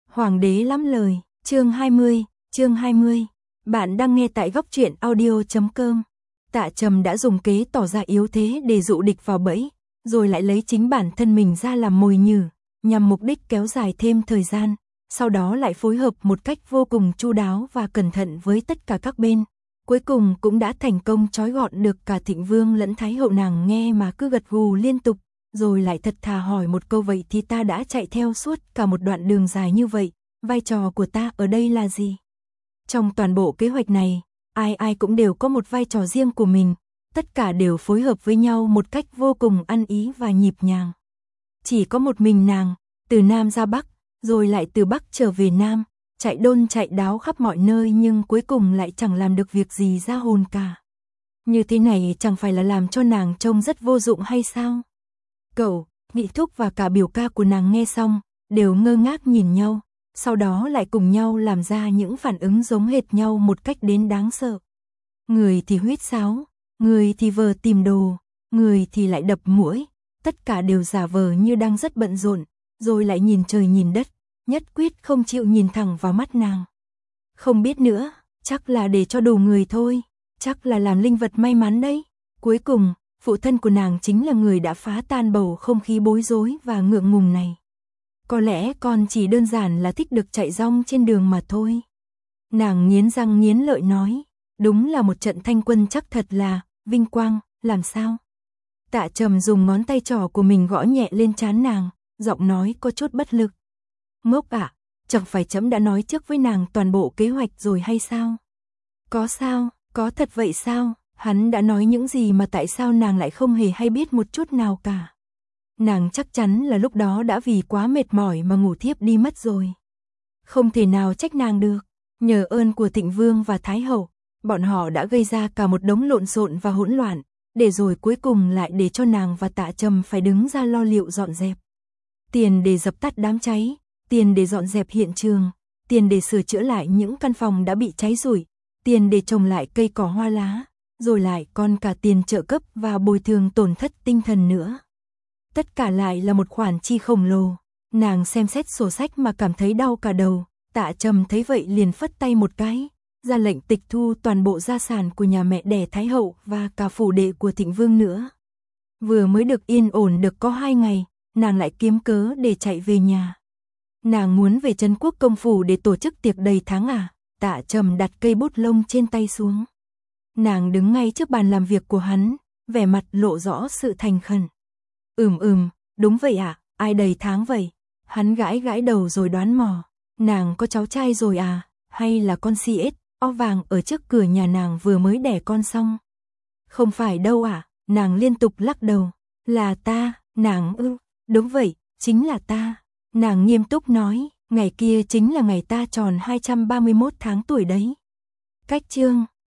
Hoàng đế lắm lời, chương 20. Bạn đang nghe tại góc truyện audio.com. Tạ Trầm đã dùng kế tỏ ra yếu thế để dụ địch vào bẫy, rồi lại lấy chính bản thân mình ra làm mồi nhử, nhằm mục đích kéo dài thêm thời gian, sau đó lại phối hợp một cách vô cùng chu đáo và cẩn thận với tất cả các bên. Cuối cùng cũng đã thành công trói gọn được cả Thịnh Vương lẫn Thái hậu. Nàng nghe mà cứ gật gù liên tục, rồi lại thật thà hỏi một câu: vậy thì ta đã chạy theo suốt cả một đoạn đường dài như vậy, vai trò của ta ở đây là gì? Trong toàn bộ kế hoạch này, ai cũng đều có một vai trò riêng của mình, tất cả đều phối hợp với nhau một cách vô cùng ăn ý và nhịp nhàng. Chỉ có một mình nàng, từ Nam ra Bắc, rồi lại từ Bắc trở về Nam, chạy đôn chạy đáo khắp mọi nơi nhưng cuối cùng lại chẳng làm được việc gì ra hồn cả. Như thế này chẳng phải là làm cho nàng trông rất vô dụng hay sao? Cậu, Nghị Thúc và cả biểu ca của nàng nghe xong, đều ngơ ngác nhìn nhau, sau đó lại cùng nhau làm ra những phản ứng giống hệt nhau một cách đến đáng sợ. Người thì huýt sáo, người thì vờ tìm đồ, người thì lại đập muỗi, tất cả đều giả vờ như đang rất bận rộn, rồi lại nhìn trời nhìn đất, nhất quyết không chịu nhìn thẳng vào mắt nàng. Không biết nữa, chắc là để cho đủ người thôi, chắc là làm linh vật may mắn đấy. Cuối cùng, phụ thân của nàng chính là người đã phá tan bầu không khí bối rối và ngượng ngùng này. Có lẽ con chỉ đơn giản là thích được chạy rong trên đường mà thôi. Nàng nghiến răng nghiến lợi nói, đúng là một trận thanh quân chắc thật là vinh quang, làm sao? Tạ Trầm dùng ngón tay trỏ của mình gõ nhẹ lên trán nàng, giọng nói có chút bất lực. Ngốc ạ, chẳng phải trẫm đã nói trước với nàng toàn bộ kế hoạch rồi hay sao? Có sao, có thật vậy sao? Hắn đã nói những gì mà tại sao nàng lại không hề hay biết một chút nào cả? Nàng chắc chắn là lúc đó đã vì quá mệt mỏi mà ngủ thiếp đi mất rồi. Không thể nào trách nàng được, nhờ ơn của Thịnh Vương và Thái hậu, bọn họ đã gây ra cả một đống lộn xộn và hỗn loạn, để rồi cuối cùng lại để cho nàng và Tạ Trầm phải đứng ra lo liệu dọn dẹp. Tiền để dập tắt đám cháy, tiền để dọn dẹp hiện trường, tiền để sửa chữa lại những căn phòng đã bị cháy rụi, tiền để trồng lại cây cỏ hoa lá, rồi lại còn cả tiền trợ cấp và bồi thường tổn thất tinh thần nữa. Tất cả lại là một khoản chi khổng lồ. Nàng xem xét sổ sách mà cảm thấy đau cả đầu. Tạ Trầm thấy vậy liền phất tay một cái, ra lệnh tịch thu toàn bộ gia sản của nhà mẹ đẻ Thái hậu và cả phủ đệ của Thịnh Vương nữa. Vừa mới được yên ổn được có 2 ngày, nàng lại kiếm cớ để chạy về nhà. Nàng muốn về Trấn Quốc công phủ để tổ chức tiệc đầy tháng à? Tạ Trầm đặt cây bút lông trên tay xuống. Nàng đứng ngay trước bàn làm việc của hắn, vẻ mặt lộ rõ sự thành khẩn. Đúng vậy ạ, ai đầy tháng vậy? Hắn gãi gãi đầu rồi đoán mò. Nàng có cháu trai rồi à? Hay là con si ếch, o vàng ở trước cửa nhà nàng vừa mới đẻ con xong? Không phải đâu ạ, nàng liên tục lắc đầu. Là ta, nàng đúng vậy, chính là ta. Nàng nghiêm túc nói, ngày kia chính là ngày ta tròn 231 tháng tuổi đấy. Cách chương